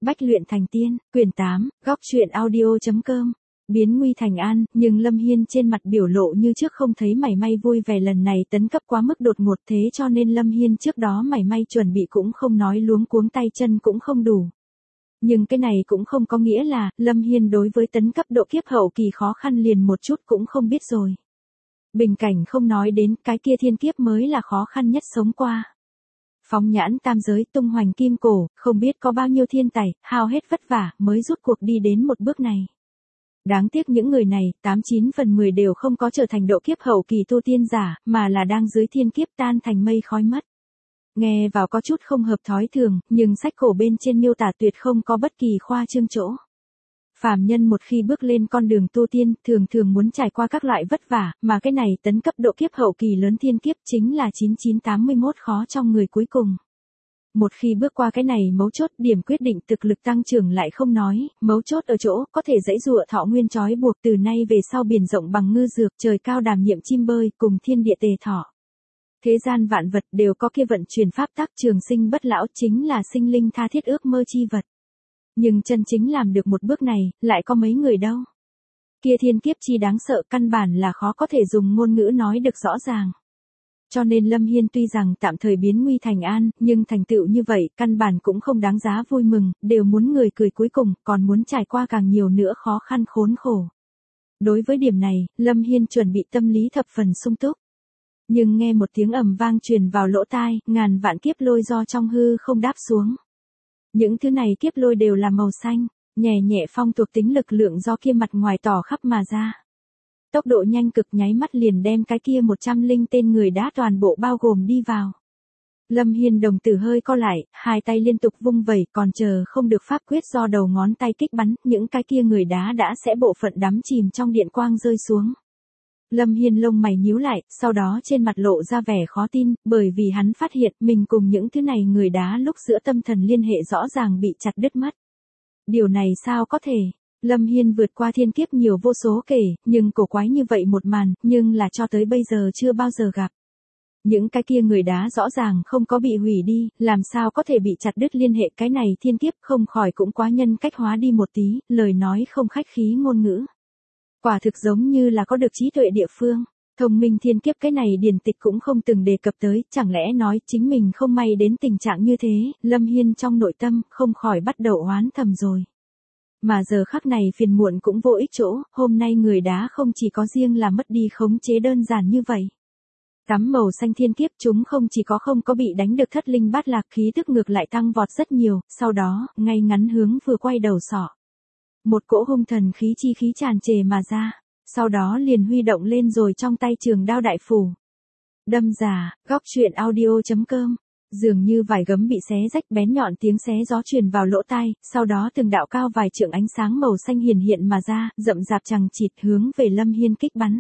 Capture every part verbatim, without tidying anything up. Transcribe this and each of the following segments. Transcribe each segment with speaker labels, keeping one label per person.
Speaker 1: Bách luyện thành tiên, quyển tám, góc truyện audio.com. Biến nguy thành an, nhưng Lâm Hiên trên mặt biểu lộ như trước không thấy mảy may vui vẻ, lần này tấn cấp quá mức đột ngột, thế cho nên Lâm Hiên trước đó mảy may chuẩn bị cũng không nói, luống cuống tay chân cũng không đủ. Nhưng cái này cũng không có nghĩa là Lâm Hiên đối với tấn cấp độ kiếp hậu kỳ khó khăn liền một chút cũng không biết rồi. Bình cảnh không nói đến, cái kia thiên kiếp mới là khó khăn nhất sống qua. Phóng nhãn tam giới, tung hoành kim cổ, không biết có bao nhiêu thiên tài, hao hết vất vả, mới rút cuộc đi đến một bước này. Đáng tiếc những người này, tám chín phần mười đều không có trở thành độ kiếp hậu kỳ tu tiên giả, mà là đang dưới thiên kiếp tan thành mây khói mất. Nghe vào có chút không hợp thói thường, nhưng sách cổ bên trên miêu tả tuyệt không có bất kỳ khoa trương chỗ. Phàm nhân một khi bước lên con đường tu tiên, thường thường muốn trải qua các loại vất vả, mà cái này tấn cấp độ kiếp hậu kỳ lớn thiên kiếp chính là chín chín tám mươi mốt khó trong người cuối cùng. Một khi bước qua cái này mấu chốt, điểm quyết định thực lực tăng trưởng lại không nói, mấu chốt ở chỗ có thể dãy dụa thọ nguyên trói buộc, từ nay về sau biển rộng bằng ngư dược, trời cao đảm nhiệm chim bơi, cùng thiên địa tề thọ. Thế gian vạn vật đều có kia vận chuyển pháp tắc, trường sinh bất lão, chính là sinh linh tha thiết ước mơ chi vật. Nhưng chân chính làm được một bước này, lại có mấy người đâu. Kia thiên kiếp chi đáng sợ, căn bản là khó có thể dùng ngôn ngữ nói được rõ ràng. Cho nên Lâm Hiên tuy rằng tạm thời biến nguy thành an, nhưng thành tựu như vậy, căn bản cũng không đáng giá vui mừng, đều muốn người cười cuối cùng, còn muốn trải qua càng nhiều nữa khó khăn khốn khổ. Đối với điểm này, Lâm Hiên chuẩn bị tâm lý thập phần sung túc. Nhưng nghe một tiếng ầm vang truyền vào lỗ tai, ngàn vạn kiếp lôi do trong hư không đáp xuống. Những thứ này kiếp lôi đều là màu xanh, nhẹ nhẹ phong thuộc tính lực lượng do kia mặt ngoài tỏ khắp mà ra. Tốc độ nhanh cực, nháy mắt liền đem cái kia một trăm linh tên người đã toàn bộ bao gồm đi vào. Lâm Hiên đồng tử hơi co lại, hai tay liên tục vung vẩy, còn chờ không được pháp quyết do đầu ngón tay kích bắn, những cái kia người đá đã sẽ bộ phận đắm chìm trong điện quang rơi xuống. Lâm Hiên lông mày nhíu lại, sau đó trên mặt lộ ra vẻ khó tin, bởi vì hắn phát hiện mình cùng những thứ này người đá lúc giữa tâm thần liên hệ rõ ràng bị chặt đứt mất. Điều này sao có thể? Lâm Hiên vượt qua thiên kiếp nhiều vô số kể, nhưng cổ quái như vậy một màn, nhưng là cho tới bây giờ chưa bao giờ gặp. Những cái kia người đá rõ ràng không có bị hủy đi, làm sao có thể bị chặt đứt liên hệ, cái này thiên kiếp không khỏi cũng quá nhân cách hóa đi một tí, lời nói không khách khí ngôn ngữ. Quả thực giống như là có được trí tuệ địa phương, thông minh thiên kiếp, cái này điển tịch cũng không từng đề cập tới, chẳng lẽ nói chính mình không may đến tình trạng như thế, Lâm Hiên trong nội tâm không khỏi bắt đầu oán thầm rồi. Mà giờ khắc này phiền muộn cũng vô ích chỗ, hôm nay người đá không chỉ có riêng là mất đi khống chế đơn giản như vậy. Tắm màu xanh thiên kiếp chúng không chỉ có không có bị đánh được thất linh bát lạc, khí tức ngược lại tăng vọt rất nhiều, sau đó, ngay ngắn hướng vừa quay đầu sọ. Một cỗ hung thần khí chi khí tràn trề mà ra, sau đó liền huy động lên rồi trong tay trường đao đại phủ. Đâm giả, góc truyện audio.com. Dường như vài gấm bị xé rách, bén nhọn tiếng xé gió truyền vào lỗ tai, sau đó từng đạo cao vài trượng ánh sáng màu xanh hiển hiện mà ra, rậm rạp chằng chịt hướng về Lâm Hiên kích bắn.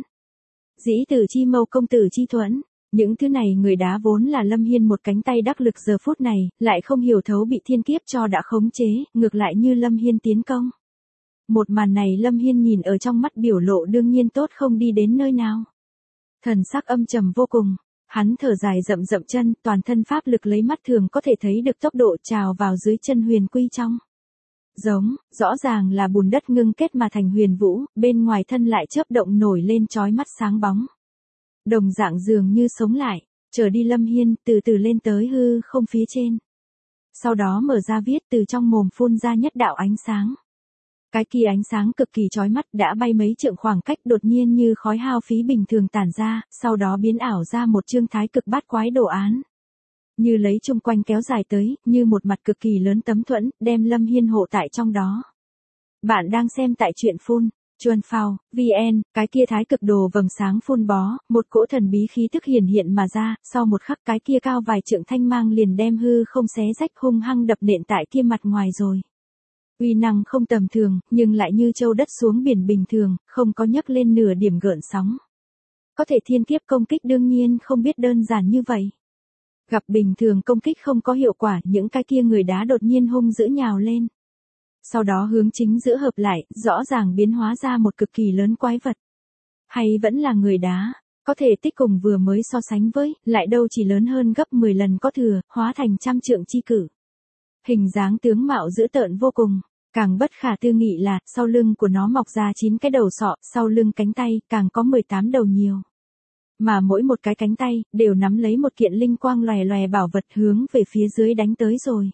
Speaker 1: Dĩ tử chi mâu công tử chi thuẫn, những thứ này người đá vốn là Lâm Hiên một cánh tay đắc lực, giờ phút này, lại không hiểu thấu bị thiên kiếp cho đã khống chế, ngược lại như Lâm Hiên tiến công. Một màn này Lâm Hiên nhìn ở trong mắt, biểu lộ đương nhiên tốt không đi đến nơi nào. Thần sắc âm trầm vô cùng. Hắn thở dài rậm rậm chân, toàn thân pháp lực lấy mắt thường có thể thấy được tốc độ trào vào dưới chân huyền quy trong. Giống, rõ ràng là bùn đất ngưng kết mà thành huyền vũ, bên ngoài thân lại chớp động nổi lên chói mắt sáng bóng. Đồng dạng dường như sống lại, trở đi Lâm Hiên, từ từ lên tới hư không phía trên. Sau đó mở ra viết, từ trong mồm phun ra nhất đạo ánh sáng. Cái kia ánh sáng cực kỳ chói mắt, đã bay mấy trượng khoảng cách, đột nhiên như khói hao phí bình thường tản ra, sau đó biến ảo ra một chương thái cực bát quái đồ án. Như lấy chung quanh kéo dài tới, như một mặt cực kỳ lớn tấm thuẫn, đem Lâm Hiên hộ tại trong đó. Bạn đang xem tại truyện phun, chuan phao, vn, cái kia thái cực đồ vầng sáng phun bó, một cỗ thần bí khí tức hiển hiện mà ra, sau một khắc cái kia cao vài trượng thanh mang liền đem hư không xé rách, hung hăng đập nện tại kia mặt ngoài rồi. Uy năng không tầm thường, nhưng lại như châu đất xuống biển bình thường, không có nhấc lên nửa điểm gợn sóng. Có thể thiên kiếp công kích đương nhiên không biết đơn giản như vậy. Gặp bình thường công kích không có hiệu quả, những cái kia người đá đột nhiên hung dữ nhào lên. Sau đó hướng chính giữa hợp lại, rõ ràng biến hóa ra một cực kỳ lớn quái vật. Hay vẫn là người đá, có thể tích cùng vừa mới so sánh với, lại đâu chỉ lớn hơn gấp mười lần có thừa, hóa thành trăm trượng chi cử. Hình dáng tướng mạo dữ tợn vô cùng. Càng bất khả tư nghị là, sau lưng của nó mọc ra chín cái đầu sọ, sau lưng cánh tay, càng có mười tám đầu nhiều. Mà mỗi một cái cánh tay, đều nắm lấy một kiện linh quang lòe lòe bảo vật hướng về phía dưới đánh tới rồi.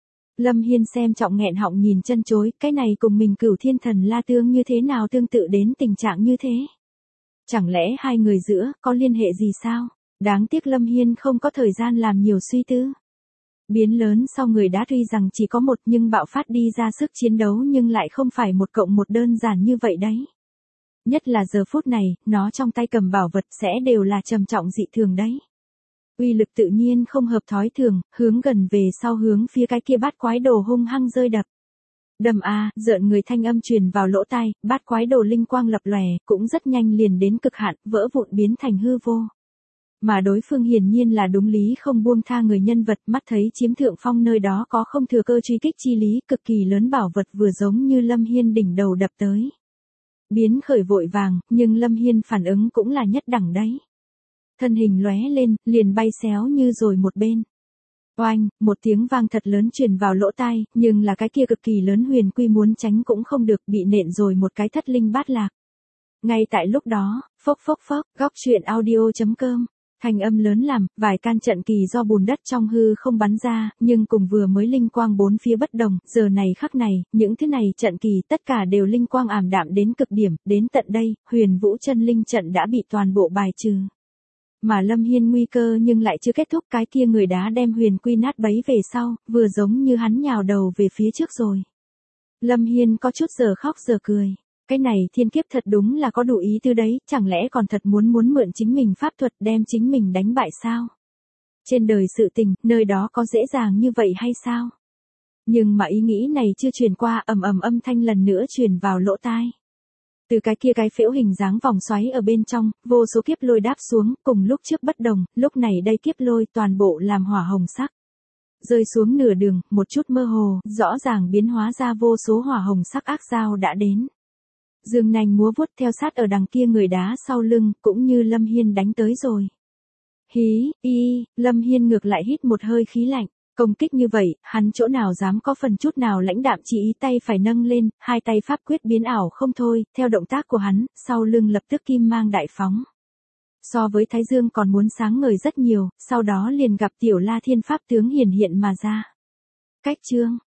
Speaker 1: Lâm Hiên xem trọng nghẹn họng nhìn chân chối, cái này cùng mình Cửu Thiên Thần La Tương như thế nào tương tự đến tình trạng như thế. Chẳng lẽ hai người giữa, có liên hệ gì sao? Đáng tiếc Lâm Hiên không có thời gian làm nhiều suy tư. Biến lớn sau người đá tuy rằng chỉ có một nhưng bạo phát đi ra sức chiến đấu nhưng lại không phải một cộng một đơn giản như vậy đấy. Nhất là giờ phút này, nó trong tay cầm bảo vật sẽ đều là trầm trọng dị thường đấy. Uy lực tự nhiên không hợp thói thường, hướng gần về sau hướng phía cái kia bát quái đồ hung hăng rơi đập. Đầm a, rợn người thanh âm truyền vào lỗ tai, bát quái đồ linh quang lập lòe, cũng rất nhanh liền đến cực hạn, vỡ vụn biến thành hư vô. Mà đối phương hiển nhiên là đúng lý không buông tha người nhân vật, mắt thấy chiếm thượng phong nơi đó có không thừa cơ truy kích chi lý, cực kỳ lớn bảo vật vừa giống như Lâm Hiên đỉnh đầu đập tới. Biến khởi vội vàng, nhưng Lâm Hiên phản ứng cũng là nhất đẳng đấy. Thân hình lóe lên, liền bay xéo như rồi một bên. Oanh, một tiếng vang thật lớn truyền vào lỗ tai, nhưng là cái kia cực kỳ lớn huyền quy muốn tránh cũng không được, bị nện rồi một cái thất linh bát lạc. Ngay tại lúc đó, phốc phốc phốc, góc truyện audio chấm com. Thanh âm lớn làm, vài can trận kỳ do bùn đất trong hư không bắn ra, nhưng cùng vừa mới linh quang bốn phía bất đồng, giờ này khắc này, những thứ này trận kỳ tất cả đều linh quang ảm đạm đến cực điểm, đến tận đây, huyền vũ chân linh trận đã bị toàn bộ bài trừ. Mà Lâm Hiên nguy cơ nhưng lại chưa kết thúc, cái kia người đá đem huyền quy nát bấy về sau, vừa giống như hắn nhào đầu về phía trước rồi. Lâm Hiên có chút giờ khóc giờ cười. Cái này thiên kiếp thật đúng là có đủ ý tư đấy, chẳng lẽ còn thật muốn muốn mượn chính mình pháp thuật đem chính mình đánh bại sao? Trên đời sự tình, nơi đó có dễ dàng như vậy hay sao? Nhưng mà ý nghĩ này chưa truyền qua, ầm ầm âm thanh lần nữa truyền vào lỗ tai. Từ cái kia cái phễu hình dáng vòng xoáy ở bên trong, vô số kiếp lôi đáp xuống, cùng lúc trước bất đồng, lúc này đây kiếp lôi toàn bộ làm hỏa hồng sắc. Rơi xuống nửa đường, một chút mơ hồ, rõ ràng biến hóa ra vô số hỏa hồng sắc ác dao đã đến. Dương nành múa vuốt theo sát ở đằng kia người đá sau lưng, cũng như Lâm Hiên đánh tới rồi. Hí, y, Lâm Hiên ngược lại hít một hơi khí lạnh. Công kích như vậy, hắn chỗ nào dám có phần chút nào lãnh đạm, chỉ ý tay phải nâng lên, hai tay pháp quyết biến ảo không thôi, theo động tác của hắn, sau lưng lập tức kim mang đại phóng. So với Thái Dương còn muốn sáng ngời rất nhiều, sau đó liền gặp tiểu La Thiên pháp tướng hiển hiện mà ra. Cách chương,